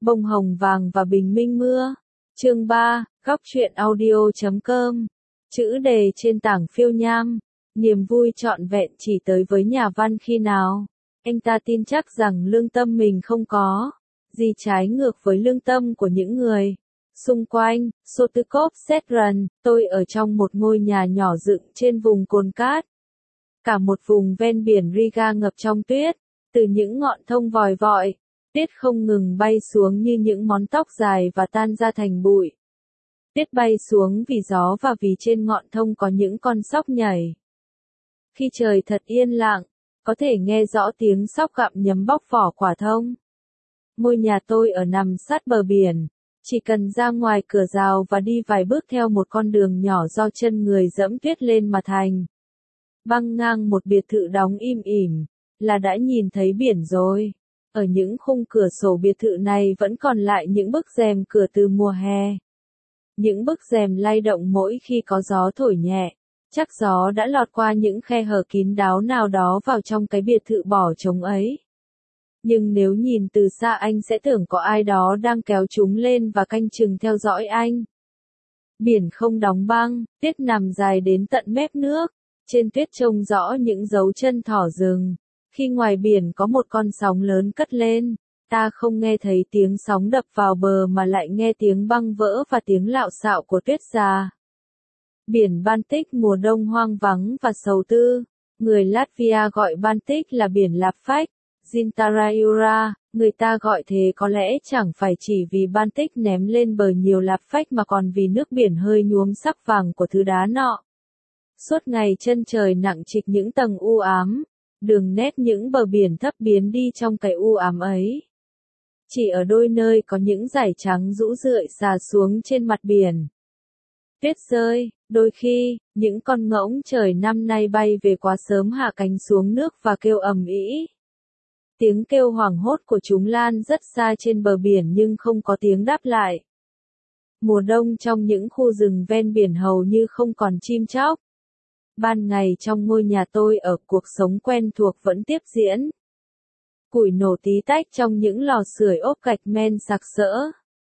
Bông hồng vàng và bình minh mưa. Chương 3, góc truyện audio.com. Chữ đề trên tảng phiêu nham. Niềm vui trọn vẹn chỉ tới với nhà văn khi nào anh ta tin chắc rằng lương tâm mình không có gì trái ngược với lương tâm của những người xung quanh. Sotukov Setran, tôi ở trong một ngôi nhà nhỏ dựng trên vùng cồn cát. Cả một vùng ven biển Riga ngập trong tuyết, từ những ngọn thông vòi vọi, tuyết không ngừng bay xuống như những món tóc dài và tan ra thành bụi. Tuyết bay xuống vì gió và vì trên ngọn thông có những con sóc nhảy. Khi trời thật yên lặng, có thể nghe rõ tiếng sóc gặm nhấm bóc vỏ quả thông. Ngôi nhà tôi ở nằm sát bờ biển, chỉ cần ra ngoài cửa rào và đi vài bước theo một con đường nhỏ do chân người dẫm tuyết lên mà thành. Băng ngang một biệt thự đóng im ỉm, là đã nhìn thấy biển rồi. Ở những khung cửa sổ biệt thự này vẫn còn lại những bức rèm cửa từ mùa hè. Những bức rèm lay động mỗi khi có gió thổi nhẹ. Chắc gió đã lọt qua những khe hở kín đáo nào đó vào trong cái biệt thự bỏ trống ấy. Nhưng nếu nhìn từ xa anh sẽ tưởng có ai đó đang kéo chúng lên và canh chừng theo dõi anh. Biển không đóng băng, tuyết nằm dài đến tận mép nước. Trên tuyết trông rõ những dấu chân thỏ rừng. Khi ngoài biển có một con sóng lớn cất lên, ta không nghe thấy tiếng sóng đập vào bờ mà lại nghe tiếng băng vỡ và tiếng lạo xạo của tuyết già. Biển Baltic mùa đông hoang vắng và sầu tư. Người Latvia gọi Baltic là biển lạp phách, Zintarayura, người ta gọi thế có lẽ chẳng phải chỉ vì Baltic ném lên bờ nhiều lạp phách mà còn vì nước biển hơi nhuốm sắc vàng của thứ đá nọ. Suốt ngày chân trời nặng trịch những tầng u ám, đường nét những bờ biển thấp biến đi trong cái u ám ấy. Chỉ ở đôi nơi có những dải trắng rũ rượi xà xuống trên mặt biển. Tuyết rơi, đôi khi, những con ngỗng trời năm nay bay về quá sớm hạ cánh xuống nước và kêu ầm ĩ. Tiếng kêu hoảng hốt của chúng lan rất xa trên bờ biển nhưng không có tiếng đáp lại. Mùa đông trong những khu rừng ven biển hầu như không còn chim chóc. Ban ngày trong ngôi nhà tôi ở cuộc sống quen thuộc vẫn tiếp diễn. Củi nổ tí tách trong những lò sưởi ốp gạch men sặc sỡ.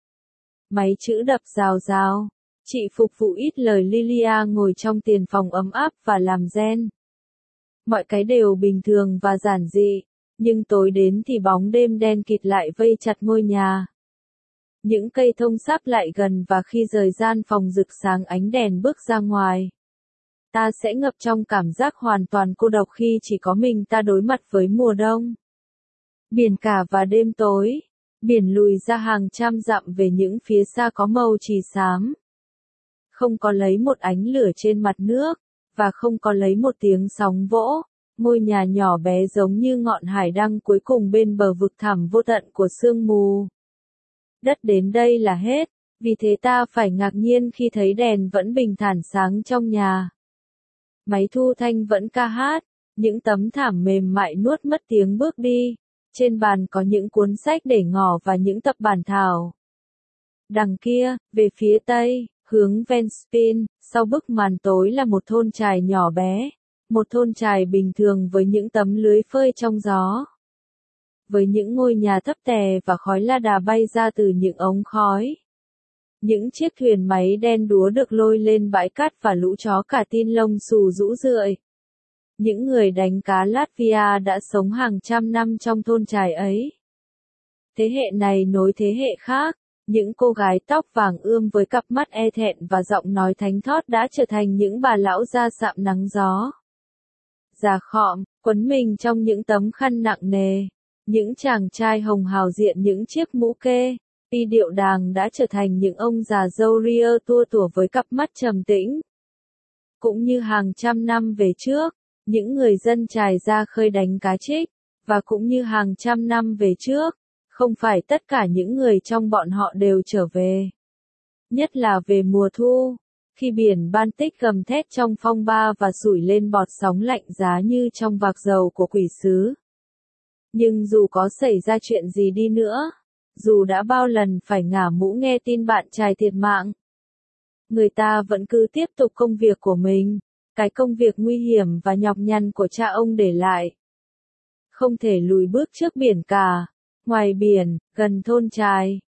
Máy chữ đập rào rào. Chị phục vụ ít lời Lilia ngồi trong tiền phòng ấm áp và làm gen. Mọi cái đều bình thường và giản dị, nhưng tối đến thì bóng đêm đen kịt lại vây chặt ngôi nhà. Những cây thông sáp lại gần và khi rời gian phòng rực sáng ánh đèn bước ra ngoài. Ta sẽ ngập trong cảm giác hoàn toàn cô độc khi chỉ có mình ta đối mặt với mùa đông. Biển cả và đêm tối, biển lùi ra hàng trăm dặm về những phía xa có màu chì xám. Không có lấy một ánh lửa trên mặt nước, và không có lấy một tiếng sóng vỗ, ngôi nhà nhỏ bé giống như ngọn hải đăng cuối cùng bên bờ vực thẳm vô tận của sương mù. Đất đến đây là hết, vì thế ta phải ngạc nhiên khi thấy đèn vẫn bình thản sáng trong nhà. Máy thu thanh vẫn ca hát, những tấm thảm mềm mại nuốt mất tiếng bước đi, trên bàn có những cuốn sách để ngỏ và những tập bản thảo. Đằng kia, về phía tây, hướng Ventspils, sau bức màn tối là một thôn chài nhỏ bé, một thôn chài bình thường với những tấm lưới phơi trong gió. Với những ngôi nhà thấp tè và khói la đà bay ra từ những ống khói. Những chiếc thuyền máy đen đúa được lôi lên bãi cát và lũ chó cả tin lông xù rũ rượi. Những người đánh cá Latvia đã sống hàng trăm năm trong thôn chài ấy. Thế hệ này nối thế hệ khác. Những cô gái tóc vàng ươm với cặp mắt e thẹn và giọng nói thánh thót đã trở thành những bà lão da sạm nắng gió. Già khọm, quấn mình trong những tấm khăn nặng nề. Những chàng trai hồng hào diện những chiếc mũ kê, pi điệu đàng đã trở thành những ông già râu ria tua tủa với cặp mắt trầm tĩnh. Cũng như hàng trăm năm về trước, những người dân chài ra khơi đánh cá trích, và cũng như hàng trăm năm về trước. Không phải tất cả những người trong bọn họ đều trở về. Nhất là về mùa thu, khi biển Baltic gầm thét trong phong ba và sủi lên bọt sóng lạnh giá như trong vạc dầu của quỷ sứ. Nhưng dù có xảy ra chuyện gì đi nữa, dù đã bao lần phải ngả mũ nghe tin bạn trai thiệt mạng, người ta vẫn cứ tiếp tục công việc của mình, cái công việc nguy hiểm và nhọc nhằn của cha ông để lại. Không thể lùi bước trước biển cả. Ngoài biển, gần thôn chài,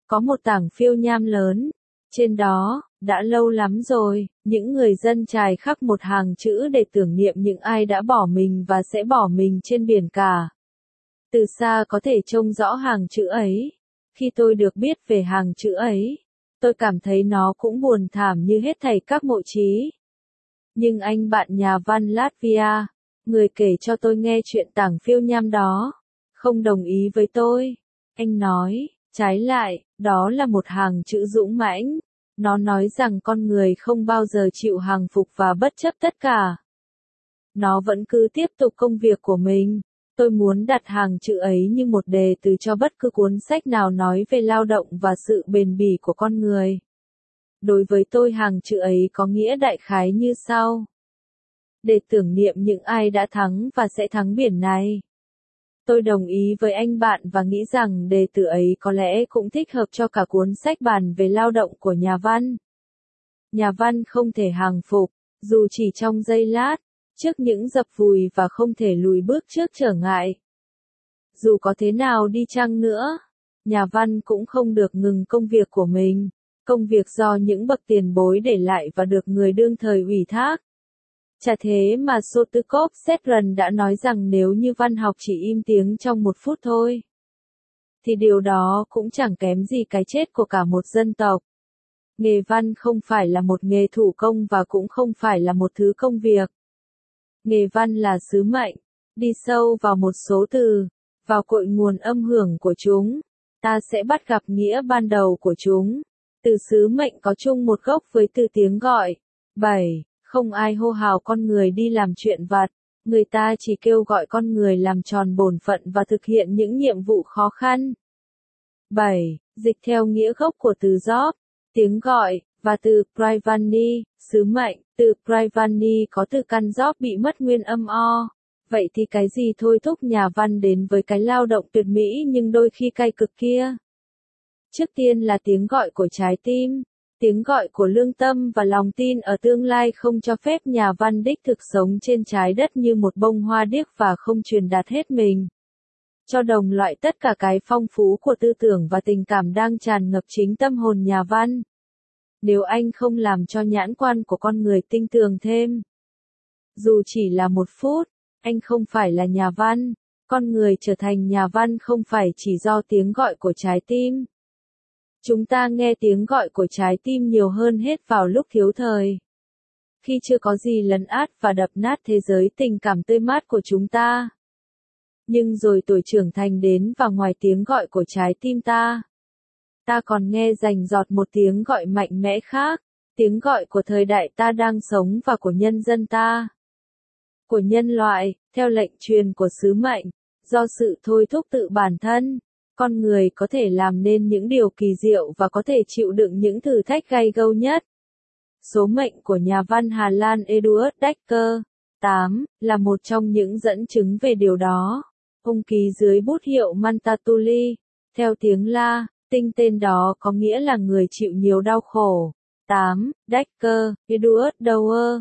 có một tảng phiêu nham lớn. Trên đó, đã lâu lắm rồi, những người dân chài khắc một hàng chữ để tưởng niệm những ai đã bỏ mình và sẽ bỏ mình trên biển cả. Từ xa có thể trông rõ hàng chữ ấy. Khi tôi được biết về hàng chữ ấy, tôi cảm thấy nó cũng buồn thảm như hết thảy các mộ chí. Nhưng anh bạn nhà văn Latvia, người kể cho tôi nghe chuyện tảng phiêu nham đó, không đồng ý với tôi. Anh nói, trái lại, đó là một hàng chữ dũng mãnh. Nó nói rằng con người không bao giờ chịu hàng phục và bất chấp tất cả. Nó vẫn cứ tiếp tục công việc của mình. Tôi muốn đặt hàng chữ ấy như một đề từ cho bất cứ cuốn sách nào nói về lao động và sự bền bỉ của con người. Đối với tôi hàng chữ ấy có nghĩa đại khái như sau. Để tưởng niệm những ai đã thắng và sẽ thắng biển này. Tôi đồng ý với anh bạn và nghĩ rằng đề từ ấy có lẽ cũng thích hợp cho cả cuốn sách bàn về lao động của nhà văn. Nhà văn không thể hàng phục, dù chỉ trong giây lát, trước những dập vùi và không thể lùi bước trước trở ngại. Dù có thế nào đi chăng nữa, nhà văn cũng không được ngừng công việc của mình, công việc do những bậc tiền bối để lại và được người đương thời ủy thác. Chả thế mà Sotukov Setran đã nói rằng nếu như văn học chỉ im tiếng trong 1 phút thôi, thì điều đó cũng chẳng kém gì cái chết của cả một dân tộc. Nghề văn không phải là một nghề thủ công và cũng không phải là một thứ công việc. Nghề văn là sứ mệnh, đi sâu vào một số từ, vào cội nguồn âm hưởng của chúng, ta sẽ bắt gặp nghĩa ban đầu của chúng. Từ sứ mệnh có chung một gốc với từ tiếng gọi. 7. Không ai hô hào con người đi làm chuyện vặt, người ta chỉ kêu gọi con người làm tròn bổn phận và thực hiện những nhiệm vụ khó khăn. 7. Dịch theo nghĩa gốc của từ job, tiếng gọi, và từ privani, sứ mệnh, từ privani có từ căn job bị mất nguyên âm o. Vậy thì cái gì thôi thúc nhà văn đến với cái lao động tuyệt mỹ nhưng đôi khi cay cực kia? Trước tiên là tiếng gọi của trái tim, tiếng gọi của lương tâm và lòng tin ở tương lai không cho phép nhà văn đích thực sống trên trái đất như một bông hoa điếc và không truyền đạt hết mình cho đồng loại tất cả cái phong phú của tư tưởng và tình cảm đang tràn ngập chính tâm hồn nhà văn. Nếu anh không làm cho nhãn quan của con người tinh tường thêm, dù chỉ là 1 phút, anh không phải là nhà văn. Con người trở thành nhà văn không phải chỉ do tiếng gọi của trái tim. Chúng ta nghe tiếng gọi của trái tim nhiều hơn hết vào lúc thiếu thời, khi chưa có gì lấn át và đập nát thế giới tình cảm tươi mát của chúng ta. Nhưng rồi tuổi trưởng thành đến và ngoài tiếng gọi của trái tim ta còn nghe rành rọt một tiếng gọi mạnh mẽ khác, tiếng gọi của thời đại ta đang sống và của nhân dân ta, của nhân loại, theo lệnh truyền của sứ mệnh. Do sự thôi thúc tự bản thân, con người có thể làm nên những điều kỳ diệu và có thể chịu đựng những thử thách gay gâu nhất. Số mệnh của nhà văn Hà Lan Eduard Dekker, 8, là một trong những dẫn chứng về điều đó. Ông ký dưới bút hiệu Mantatuli, theo tiếng La, tinh tên đó có nghĩa là người chịu nhiều đau khổ. 8. Dekker, Eduard Douwer,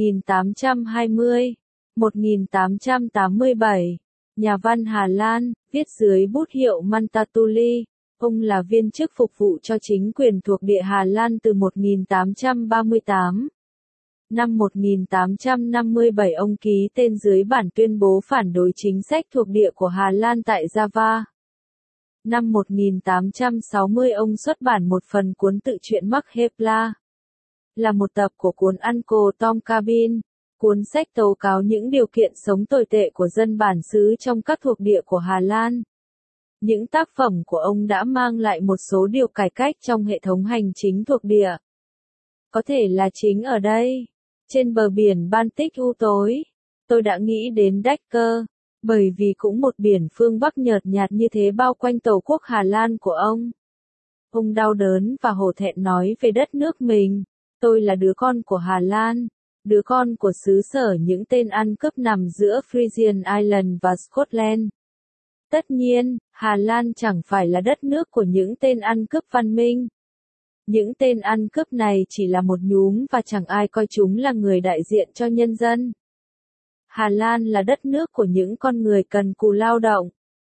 1820-1887. Nhà văn Hà Lan, viết dưới bút hiệu Mantatuli. Ông là viên chức phục vụ cho chính quyền thuộc địa Hà Lan từ 1838. Năm 1857 ông ký tên dưới bản tuyên bố phản đối chính sách thuộc địa của Hà Lan tại Java. Năm 1860 ông xuất bản một phần cuốn tự truyện Mark Hepla, là một tập của cuốn Uncle Tom Cabin, cuốn sách tố cáo những điều kiện sống tồi tệ của dân bản xứ trong các thuộc địa của Hà Lan. Những tác phẩm của ông đã mang lại một số điều cải cách trong hệ thống hành chính thuộc địa. Có thể là chính ở đây, trên bờ biển Baltic u tối, tôi đã nghĩ đến Dekker, bởi vì cũng một biển phương Bắc nhợt nhạt như thế bao quanh tổ quốc Hà Lan của ông. Ông đau đớn và hổ thẹn nói về đất nước mình, tôi là đứa con của Hà Lan, đứa con của xứ sở những tên ăn cướp nằm giữa Frisian Island và Scotland. Tất nhiên, Hà Lan chẳng phải là đất nước của những tên ăn cướp văn minh. Những tên ăn cướp này chỉ là một nhúm và chẳng ai coi chúng là người đại diện cho nhân dân. Hà Lan là đất nước của những con người cần cù lao động.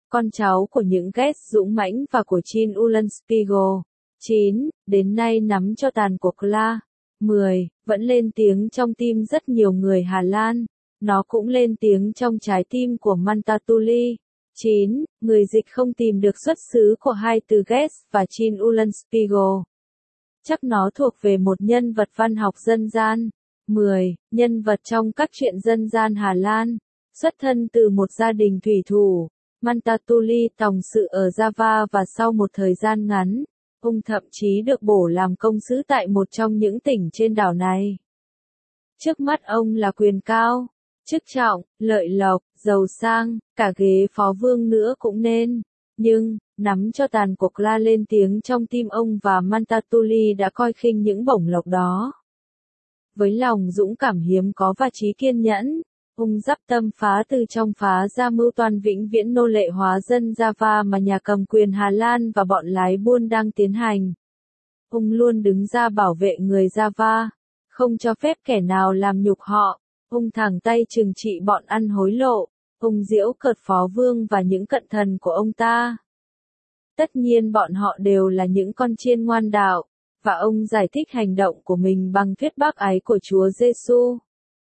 con cháu của những Goethe dũng mãnh và của Jean Eulenspiegel. 9. Đến nay nắm cho tàn của Kla. 10. Vẫn lên tiếng trong tim rất nhiều người Hà Lan. Nó cũng lên tiếng trong trái tim của Multatuli. 9. Người dịch không tìm được xuất xứ của hai từ Goethe và Jean Eulenspiegel. Chắc nó thuộc về một nhân vật văn học dân gian. 10. Nhân vật trong các truyện dân gian Hà Lan. Xuất thân từ một gia đình thủy thủ. Multatuli tòng sự ở Java và sau một thời gian ngắn, ông thậm chí được bổ làm công sứ tại một trong những tỉnh trên đảo này. Trước mắt ông là quyền cao, chức trọng, lợi lộc, giàu sang, cả ghế phó vương nữa cũng nên. Nhưng, nắm cho tàn của Kla lên tiếng trong tim ông và Multatuli đã coi khinh những bổng lộc đó. Với lòng dũng cảm hiếm có và trí kiên nhẫn, ông dắp tâm phá từ trong phá ra mưu toan vĩnh viễn nô lệ hóa dân Java mà nhà cầm quyền Hà Lan và bọn lái buôn đang tiến hành. Ông luôn đứng ra bảo vệ người Java, không cho phép kẻ nào làm nhục họ. Ông thẳng tay trừng trị bọn ăn hối lộ. Ông giễu cợt phó vương và những cận thần của ông ta. Tất nhiên bọn họ đều là những con chiên ngoan đạo, và ông giải thích hành động của mình bằng thuyết bác ái của Chúa Giêsu.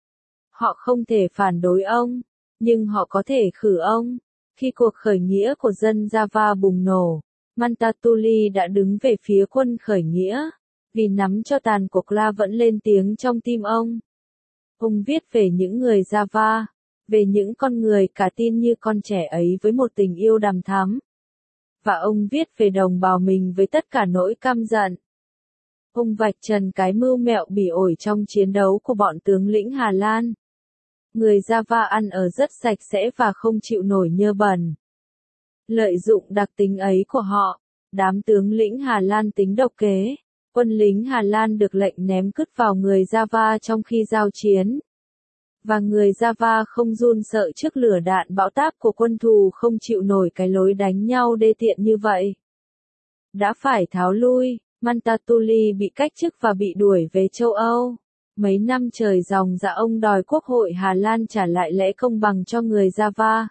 Họ không thể phản đối ông, nhưng họ có thể khử ông. Khi cuộc khởi nghĩa của dân Java bùng nổ, Multatuli đã đứng về phía quân khởi nghĩa, vì nắm cho tàn của Kla vẫn lên tiếng trong tim ông. Ông viết về những người Java, về những con người cả tin như con trẻ ấy với một tình yêu đằm thắm. Và ông viết về đồng bào mình với tất cả nỗi căm giận. Ông vạch trần cái mưu mẹo bỉ ổi trong chiến đấu của bọn tướng lĩnh Hà Lan. Người Java ăn ở rất sạch sẽ và không chịu nổi nhơ bẩn. Lợi dụng đặc tính ấy của họ, đám tướng lĩnh Hà Lan tính độc kế. Quân lính Hà Lan được lệnh ném cứt vào người Java trong khi giao chiến. Và người Java không run sợ trước lửa đạn bão táp của quân thù không chịu nổi cái lối đánh nhau đê tiện như vậy. Đã phải tháo lui, Multatuli bị cách chức và bị đuổi về châu Âu. Mấy năm trời dòng dã ông đòi Quốc hội Hà Lan trả lại lẽ công bằng cho người Java.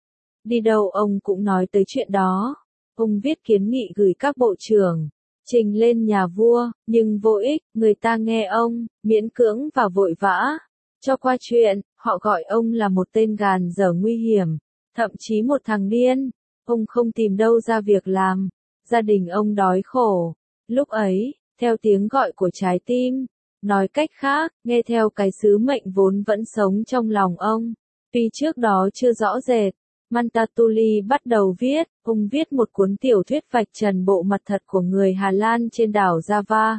Đi đâu ông cũng nói tới chuyện đó. Ông viết kiến nghị gửi các bộ trưởng, trình lên nhà vua, nhưng vô ích, người ta nghe ông, miễn cưỡng và vội vã. Cho qua chuyện, họ gọi ông là một tên gàn dở nguy hiểm, thậm chí một thằng điên. Ông không tìm đâu ra việc làm, gia đình ông đói khổ. Lúc ấy, theo tiếng gọi của trái tim, nói cách khác, nghe theo cái sứ mệnh vốn vẫn sống trong lòng ông, tuy trước đó chưa rõ rệt, Multatuli bắt đầu viết, ông viết một cuốn tiểu thuyết vạch trần bộ mặt thật của người Hà Lan trên đảo Java.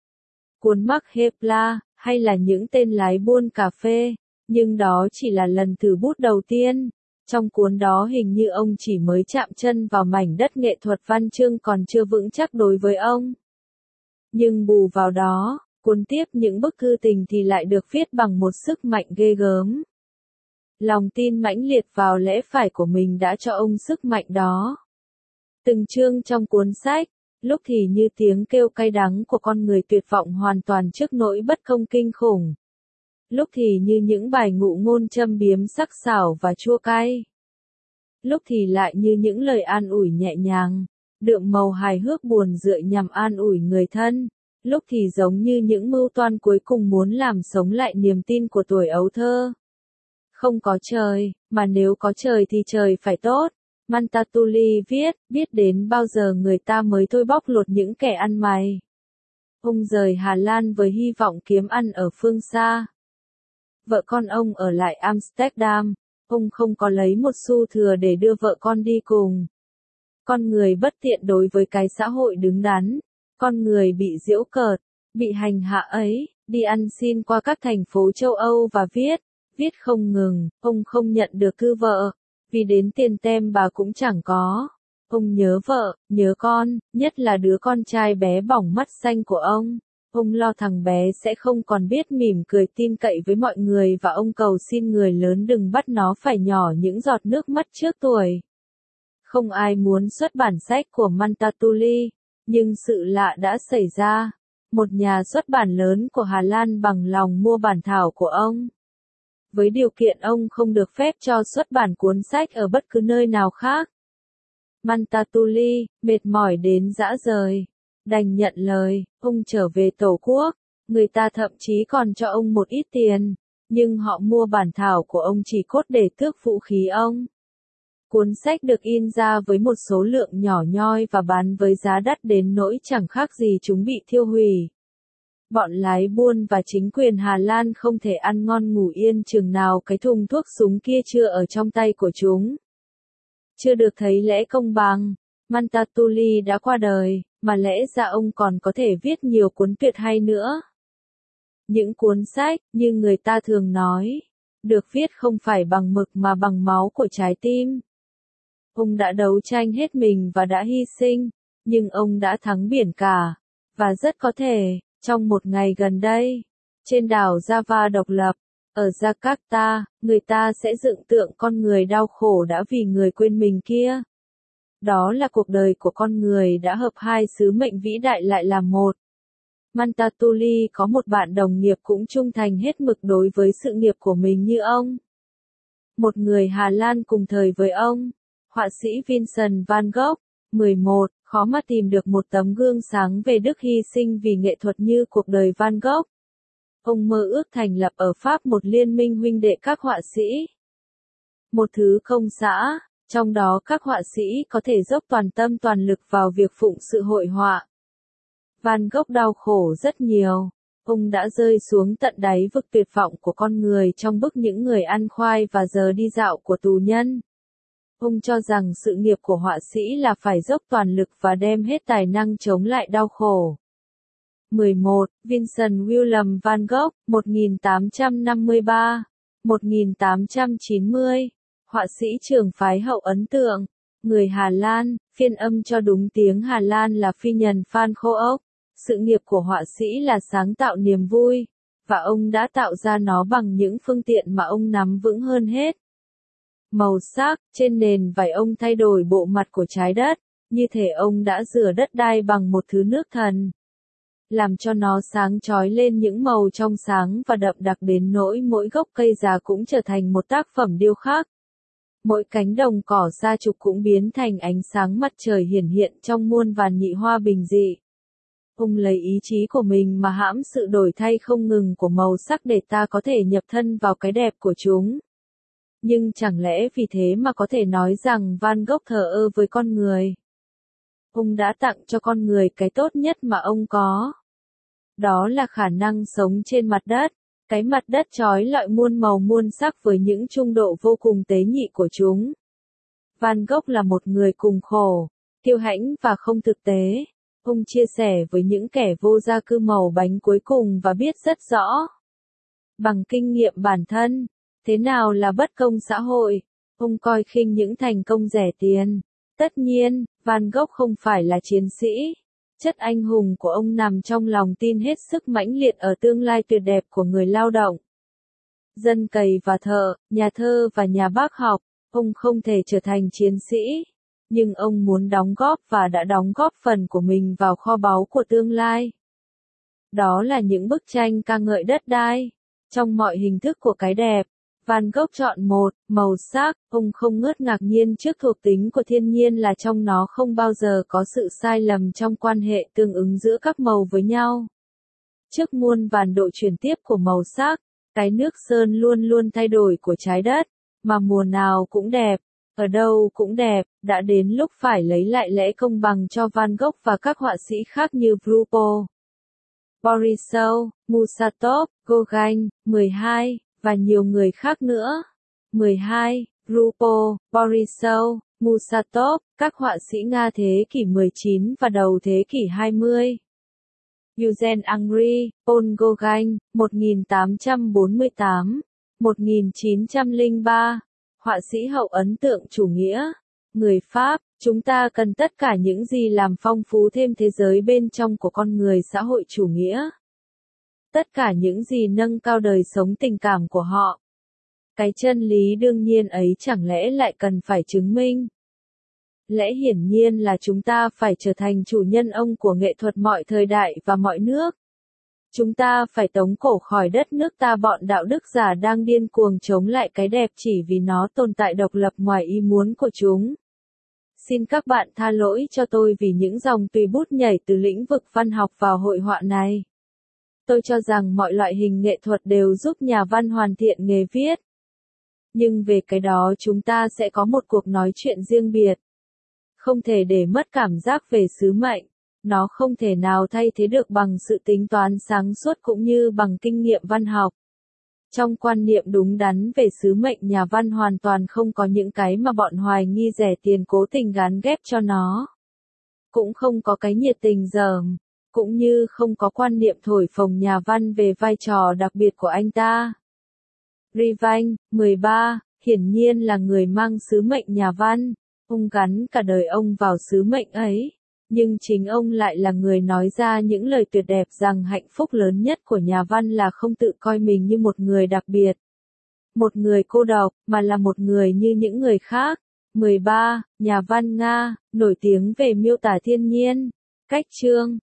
Cuốn Mark Hepla, hay là những tên lái buôn cà phê, nhưng đó chỉ là lần thử bút đầu tiên. Trong cuốn đó hình như ông chỉ mới chạm chân vào mảnh đất nghệ thuật văn chương còn chưa vững chắc đối với ông. Nhưng bù vào đó, cuốn tiếp những bức thư tình thì lại được viết bằng một sức mạnh ghê gớm. Lòng tin mãnh liệt vào lẽ phải của mình đã cho ông sức mạnh đó. Từng chương trong cuốn sách, lúc thì như tiếng kêu cay đắng của con người tuyệt vọng hoàn toàn trước nỗi bất công kinh khủng. Lúc thì như những bài ngụ ngôn châm biếm sắc sảo và chua cay. Lúc thì lại như những lời an ủi nhẹ nhàng, đượm màu hài hước buồn rười nhằm an ủi người thân. Lúc thì giống như những mưu toan cuối cùng muốn làm sống lại niềm tin của tuổi ấu thơ. Không có trời, mà nếu có trời thì trời phải tốt. Multatuli viết, biết đến bao giờ người ta mới thôi bóc lột những kẻ ăn mày. Ông rời Hà Lan với hy vọng kiếm ăn ở phương xa. Vợ con ông ở lại Amsterdam, ông không có lấy một xu thừa để đưa vợ con đi cùng. Con người bất tiện đối với cái xã hội đứng đắn, con người bị giễu cợt, bị hành hạ ấy, đi ăn xin qua các thành phố châu Âu và viết không ngừng, ông không nhận được thư vợ, vì đến tiền tem bà cũng chẳng có. Ông nhớ vợ, nhớ con, nhất là đứa con trai bé bỏng mắt xanh của ông. Ông lo thằng bé sẽ không còn biết mỉm cười tin cậy với mọi người và ông cầu xin người lớn đừng bắt nó phải nhỏ những giọt nước mắt trước tuổi. Không ai muốn xuất bản sách của Multatuli, nhưng sự lạ đã xảy ra. Một nhà xuất bản lớn của Hà Lan bằng lòng mua bản thảo của ông. Với điều kiện ông không được phép cho xuất bản cuốn sách ở bất cứ nơi nào khác. Mantatuli, mệt mỏi đến rã rời. Đành nhận lời, ông trở về Tổ quốc. Người ta thậm chí còn cho ông một ít tiền. Nhưng họ mua bản thảo của ông chỉ cốt để tước vũ khí ông. Cuốn sách được in ra với một số lượng nhỏ nhoi và bán với giá đắt đến nỗi chẳng khác gì chúng bị thiêu hủy. Bọn lái buôn và chính quyền Hà Lan không thể ăn ngon ngủ yên chừng nào cái thùng thuốc súng kia chưa ở trong tay của chúng. Chưa được thấy lẽ công bằng, Mantatuli đã qua đời, mà lẽ ra ông còn có thể viết nhiều cuốn tuyệt hay nữa. Những cuốn sách, như người ta thường nói, được viết không phải bằng mực mà bằng máu của trái tim. Ông đã đấu tranh hết mình và đã hy sinh, nhưng ông đã thắng biển cả, và rất có thể, trong một ngày gần đây, trên đảo Java độc lập, ở Jakarta, người ta sẽ dựng tượng con người đau khổ đã vì người quên mình kia. Đó là cuộc đời của con người đã hợp hai sứ mệnh vĩ đại lại là một. Mantatuli có một bạn đồng nghiệp cũng trung thành hết mực đối với sự nghiệp của mình như ông. Một người Hà Lan cùng thời với ông, họa sĩ Vincent van Gogh, 11, khó mà tìm được một tấm gương sáng về đức hy sinh vì nghệ thuật như cuộc đời Van Gogh. Ông mơ ước thành lập ở Pháp một liên minh huynh đệ các họa sĩ. Một thứ công xã, trong đó các họa sĩ có thể dốc toàn tâm toàn lực vào việc phụng sự hội họa. Van Gogh đau khổ rất nhiều. Ông đã rơi xuống tận đáy vực tuyệt vọng của con người trong bức Những người ăn khoai và Giờ đi dạo của tù nhân. Ông cho rằng sự nghiệp của họa sĩ là phải dốc toàn lực và đem hết tài năng chống lại đau khổ. 11. Vincent Willem van Gogh, 1853-1890, họa sĩ trường phái hậu ấn tượng, người Hà Lan, phiên âm cho đúng tiếng Hà Lan là phi nhân Phan Khô Ốc. Sự nghiệp của họa sĩ là sáng tạo niềm vui, và ông đã tạo ra nó bằng những phương tiện mà ông nắm vững hơn hết. Màu sắc, trên nền vải ông thay đổi bộ mặt của trái đất, như thể ông đã rửa đất đai bằng một thứ nước thần. Làm cho nó sáng chói lên những màu trong sáng và đậm đặc đến nỗi mỗi gốc cây già cũng trở thành một tác phẩm điêu khắc. Mỗi cánh đồng cỏ sa trục cũng biến thành ánh sáng mặt trời hiển hiện trong muôn vàn nhị hoa bình dị. Ông lấy ý chí của mình mà hãm sự đổi thay không ngừng của màu sắc để ta có thể nhập thân vào cái đẹp của chúng. Nhưng chẳng lẽ vì thế mà có thể nói rằng Van Gogh thờ ơ với con người? Ông đã tặng cho con người cái tốt nhất mà ông có. Đó là khả năng sống trên mặt đất, cái mặt đất chói lọi muôn màu muôn sắc với những trung độ vô cùng tế nhị của chúng. Van Gogh là một người cùng khổ, kiêu hãnh và không thực tế. Ông chia sẻ với những kẻ vô gia cư màu bánh cuối cùng và biết rất rõ, bằng kinh nghiệm bản thân, thế nào là bất công xã hội. Ông coi khinh những thành công rẻ tiền. Tất nhiên, Van Gogh không phải là chiến sĩ. Chất anh hùng của ông nằm trong lòng tin hết sức mãnh liệt ở tương lai tuyệt đẹp của người lao động. Dân cày và thợ, nhà thơ và nhà bác học, ông không thể trở thành chiến sĩ. Nhưng ông muốn đóng góp và đã đóng góp phần của mình vào kho báu của tương lai. Đó là những bức tranh ca ngợi đất đai. Trong mọi hình thức của cái đẹp, Van Gogh chọn một, màu sắc. Ông không ngớt ngạc nhiên trước thuộc tính của thiên nhiên là trong nó không bao giờ có sự sai lầm trong quan hệ tương ứng giữa các màu với nhau. Trước muôn vàn độ chuyển tiếp của màu sắc, cái nước sơn luôn luôn thay đổi của trái đất, mà mùa nào cũng đẹp, ở đâu cũng đẹp, đã đến lúc phải lấy lại lẽ công bằng cho Van Gogh và các họa sĩ khác như Vrupo, Borisov, Musatov, Gauguin, 12, và nhiều người khác nữa. 12. Vrupo, Borisov, Musatov, các họa sĩ Nga thế kỷ 19 và đầu thế kỷ 20. Eugene Angry, Paul Gauguin, 1848-1903, họa sĩ hậu ấn tượng chủ nghĩa, người Pháp. Chúng ta cần tất cả những gì làm phong phú thêm thế giới bên trong của con người xã hội chủ nghĩa. Tất cả những gì nâng cao đời sống tình cảm của họ. Cái chân lý đương nhiên ấy chẳng lẽ lại cần phải chứng minh? Lẽ hiển nhiên là chúng ta phải trở thành chủ nhân ông của nghệ thuật mọi thời đại và mọi nước. Chúng ta phải tống cổ khỏi đất nước ta bọn đạo đức giả đang điên cuồng chống lại cái đẹp chỉ vì nó tồn tại độc lập ngoài ý muốn của chúng. Xin các bạn tha lỗi cho tôi vì những dòng tùy bút nhảy từ lĩnh vực văn học vào hội họa này. Tôi cho rằng mọi loại hình nghệ thuật đều giúp nhà văn hoàn thiện nghề viết. Nhưng về cái đó chúng ta sẽ có một cuộc nói chuyện riêng biệt. Không thể để mất cảm giác về sứ mệnh. Nó không thể nào thay thế được bằng sự tính toán sáng suốt cũng như bằng kinh nghiệm văn học. Trong quan niệm đúng đắn về sứ mệnh, nhà văn hoàn toàn không có những cái mà bọn hoài nghi rẻ tiền cố tình gán ghép cho nó. Cũng không có cái nhiệt tình dởm, cũng như không có quan niệm thổi phồng nhà văn về vai trò đặc biệt của anh ta. Rivanh, 13, hiển nhiên là người mang sứ mệnh nhà văn. Ông gắn cả đời ông vào sứ mệnh ấy. Nhưng chính ông lại là người nói ra những lời tuyệt đẹp rằng hạnh phúc lớn nhất của nhà văn là không tự coi mình như một người đặc biệt. Một người cô độc, mà là một người như những người khác. 13. Nhà văn Nga, nổi tiếng về miêu tả thiên nhiên. Cách chương